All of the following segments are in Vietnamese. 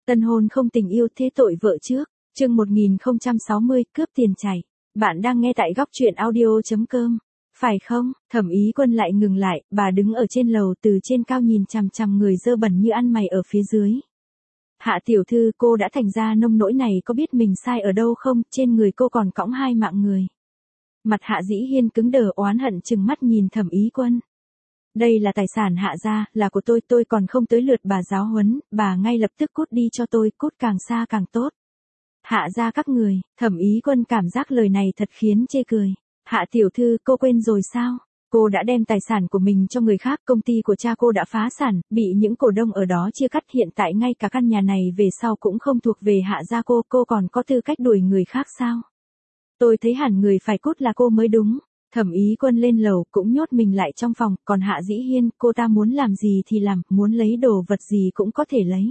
Tân hôn không tình yêu thế tội vợ trước. Chương 1060, cướp tiền chảy. Bạn đang nghe tại góc truyện audio.com. Phải không? Thẩm Ý Quân lại ngừng lại, bà đứng ở trên lầu từ trên cao nhìn chằm chằm người dơ bẩn như ăn mày ở phía dưới. Hạ tiểu thư, cô đã thành ra nông nỗi này, có biết mình sai ở đâu không? Trên người cô còn cõng 2 mạng người. Mặt Hạ Dĩ Hiên cứng đờ, oán hận trừng mắt nhìn Thẩm Ý Quân. Đây là tài sản Hạ gia, là của tôi còn không tới lượt bà giáo huấn, bà ngay lập tức cút đi cho tôi, cút càng xa càng tốt. Hạ gia các người. Thẩm Ý Quân cảm giác lời này thật khiến chê cười. Hạ tiểu thư, cô quên rồi sao? Cô đã đem tài sản của mình cho người khác, công ty của cha cô đã phá sản, bị những cổ đông ở đó chia cắt, hiện tại ngay cả căn nhà này về sau cũng không thuộc về Hạ gia cô còn có tư cách đuổi người khác sao? Tôi thấy hẳn người phải cút là cô mới đúng. Thẩm Ý Quân lên lầu cũng nhốt mình lại trong phòng, còn Hạ Dĩ Hiên, cô ta muốn làm gì thì làm, muốn lấy đồ vật gì cũng có thể lấy.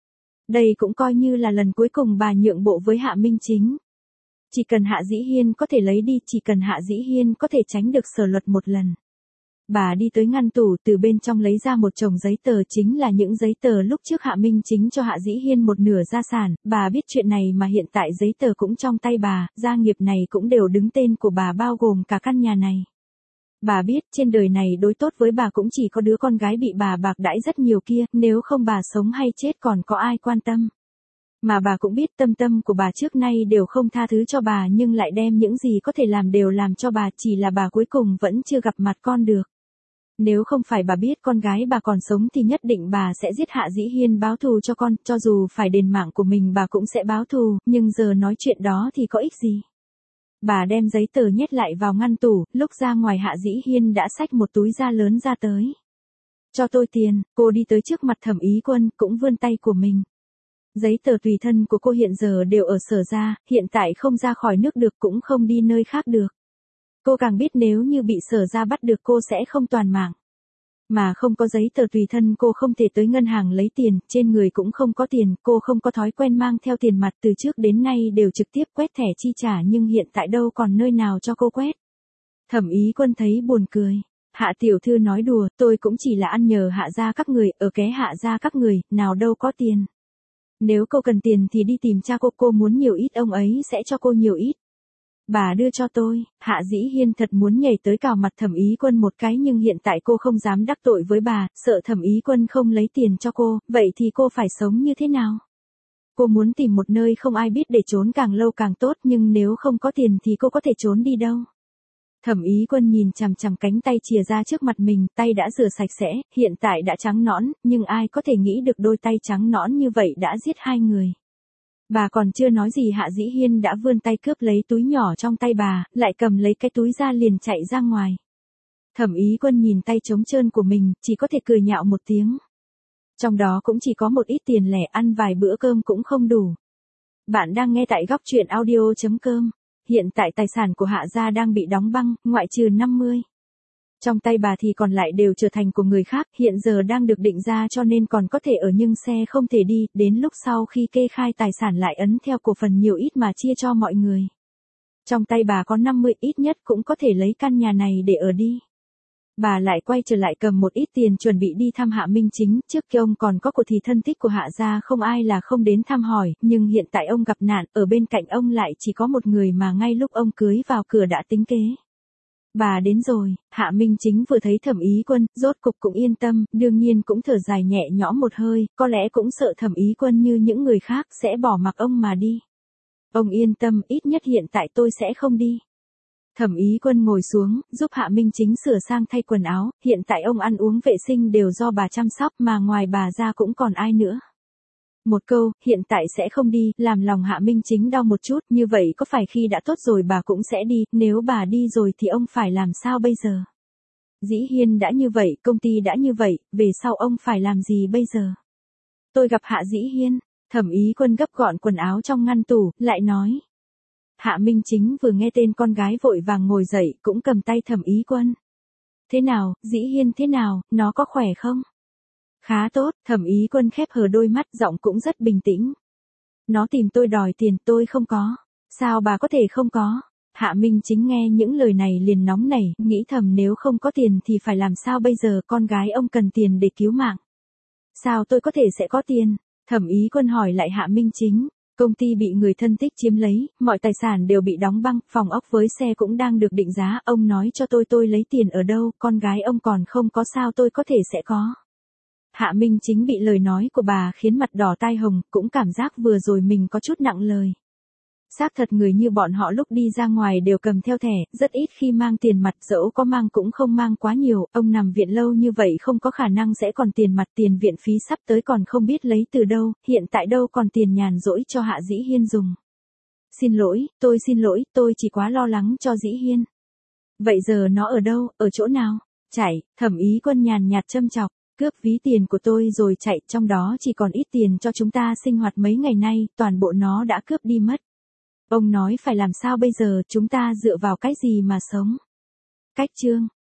Đây cũng coi như là lần cuối cùng bà nhượng bộ với Hạ Minh Chính. Chỉ cần Hạ Dĩ Hiên có thể lấy đi, chỉ cần Hạ Dĩ Hiên có thể tránh được sở luật một lần. Bà đi tới ngăn tủ, từ bên trong lấy ra một chồng giấy tờ, chính là những giấy tờ lúc trước Hạ Minh Chính cho Hạ Dĩ Hiên một nửa gia sản. Bà biết chuyện này mà hiện tại giấy tờ cũng trong tay bà, gia nghiệp này cũng đều đứng tên của bà, bao gồm cả căn nhà này. Bà biết trên đời này đối tốt với bà cũng chỉ có đứa con gái bị bà bạc đãi rất nhiều kia, nếu không bà sống hay chết còn có ai quan tâm. Mà bà cũng biết tâm của bà trước nay đều không tha thứ cho bà, nhưng lại đem những gì có thể làm đều làm cho bà, chỉ là bà cuối cùng vẫn chưa gặp mặt con được. Nếu không phải bà biết con gái bà còn sống thì nhất định bà sẽ giết Hạ Dĩ Hiên báo thù cho con, cho dù phải đền mạng của mình bà cũng sẽ báo thù, nhưng giờ nói chuyện đó thì có ích gì. Bà đem giấy tờ nhét lại vào ngăn tủ, lúc ra ngoài Hạ Dĩ Hiên đã xách một túi da lớn ra tới. Cho tôi tiền. Cô đi tới trước mặt Thẩm Ý Quân, cũng vươn tay của mình. Giấy tờ tùy thân của cô hiện giờ đều ở Sở gia, hiện tại không ra khỏi nước được cũng không đi nơi khác được. Cô càng biết nếu như bị Sở gia bắt được cô sẽ không toàn mạng. Mà không có giấy tờ tùy thân cô không thể tới ngân hàng lấy tiền, trên người cũng không có tiền, cô không có thói quen mang theo tiền mặt, từ trước đến nay đều trực tiếp quét thẻ chi trả, nhưng hiện tại đâu còn nơi nào cho cô quét. Thẩm Ý Quân thấy buồn cười. Hạ tiểu thư nói đùa, tôi cũng chỉ là ăn nhờ Hạ gia các người, ở ké Hạ gia các người, nào đâu có tiền. Nếu cô cần tiền thì đi tìm cha cô muốn nhiều ít ông ấy sẽ cho cô nhiều ít. Bà đưa cho tôi. Hạ Dĩ Hiên thật muốn nhảy tới cào mặt Thẩm Ý Quân một cái, nhưng hiện tại cô không dám đắc tội với bà, sợ Thẩm Ý Quân không lấy tiền cho cô, vậy thì cô phải sống như thế nào? Cô muốn tìm một nơi không ai biết để trốn càng lâu càng tốt, nhưng nếu không có tiền thì cô có thể trốn đi đâu? Thẩm Ý Quân nhìn chằm chằm cánh tay chìa ra trước mặt mình, tay đã rửa sạch sẽ, hiện tại đã trắng nõn, nhưng ai có thể nghĩ được đôi tay trắng nõn như vậy đã giết 2 người. Bà còn chưa nói gì Hạ Dĩ Hiên đã vươn tay cướp lấy túi nhỏ trong tay bà, lại cầm lấy cái túi ra liền chạy ra ngoài. Thẩm Ý Quân nhìn tay trống trơn của mình, chỉ có thể cười nhạo một tiếng. Trong đó cũng chỉ có một ít tiền lẻ, ăn vài bữa cơm cũng không đủ. Bạn đang nghe tại góc truyện audio.com. Hiện tại tài sản của Hạ gia đang bị đóng băng, ngoại trừ 50. Trong tay bà thì còn lại đều trở thành của người khác, hiện giờ đang được định ra cho nên còn có thể ở nhưng xe không thể đi, đến lúc sau khi kê khai tài sản lại ấn theo cổ phần nhiều ít mà chia cho mọi người. Trong tay bà có 50, ít nhất cũng có thể lấy căn nhà này để ở đi. Bà lại quay trở lại cầm một ít tiền chuẩn bị đi thăm Hạ Minh Chính, trước kia ông còn có của thì thân thích của Hạ gia không ai là không đến thăm hỏi, nhưng hiện tại ông gặp nạn, ở bên cạnh ông lại chỉ có một người mà ngay lúc ông cưới vào cửa đã tính kế. Bà đến rồi. Hạ Minh Chính vừa thấy Thẩm Ý Quân, rốt cục cũng yên tâm, đương nhiên cũng thở dài nhẹ nhõm một hơi, có lẽ cũng sợ Thẩm Ý Quân như những người khác sẽ bỏ mặc ông mà đi. Ông yên tâm, ít nhất hiện tại tôi sẽ không đi. Thẩm Ý Quân ngồi xuống, giúp Hạ Minh Chính sửa sang thay quần áo, hiện tại ông ăn uống vệ sinh đều do bà chăm sóc, mà ngoài bà ra cũng còn ai nữa. Một câu, hiện tại sẽ không đi, làm lòng Hạ Minh Chính đau một chút, như vậy có phải khi đã tốt rồi bà cũng sẽ đi, nếu bà đi rồi thì ông phải làm sao bây giờ? Dĩ Hiên đã như vậy, công ty đã như vậy, về sau ông phải làm gì bây giờ? Tôi gặp Hạ Dĩ Hiên. Thẩm Ý Quân gấp gọn quần áo trong ngăn tủ, lại nói. Hạ Minh Chính vừa nghe tên con gái vội vàng ngồi dậy, cũng cầm tay Thẩm Ý Quân. Thế nào, Dĩ Hiên thế nào, nó có khỏe không? Khá tốt. Thẩm Ý Quân khép hờ đôi mắt, giọng cũng rất bình tĩnh. Nó tìm tôi đòi tiền, tôi không có. Sao bà có thể không có? Hạ Minh Chính nghe những lời này liền nóng nảy, nghĩ thầm nếu không có tiền thì phải làm sao bây giờ, con gái ông cần tiền để cứu mạng. Sao tôi có thể sẽ có tiền? Thẩm Ý Quân hỏi lại Hạ Minh Chính. Công ty bị người thân thích chiếm lấy, mọi tài sản đều bị đóng băng, phòng ốc với xe cũng đang được định giá, ông nói cho tôi lấy tiền ở đâu, con gái ông còn không có sao tôi có thể sẽ có. Hạ Minh Chính bị lời nói của bà khiến mặt đỏ tai hồng, cũng cảm giác vừa rồi mình có chút nặng lời. Xác thật người như bọn họ lúc đi ra ngoài đều cầm theo thẻ, rất ít khi mang tiền mặt, dẫu có mang cũng không mang quá nhiều, ông nằm viện lâu như vậy không có khả năng sẽ còn tiền mặt, tiền viện phí sắp tới còn không biết lấy từ đâu, hiện tại đâu còn tiền nhàn rỗi cho Hạ Dĩ Hiên dùng. Xin lỗi, tôi chỉ quá lo lắng cho Dĩ Hiên. Vậy giờ nó ở đâu, ở chỗ nào? Chạy, Thẩm Ý Quân nhàn nhạt châm chọc, cướp ví tiền của tôi rồi chạy, trong đó chỉ còn ít tiền cho chúng ta sinh hoạt mấy ngày nay, toàn bộ nó đã cướp đi mất. Ông nói phải làm sao bây giờ, chúng ta dựa vào cái gì mà sống? Cách chương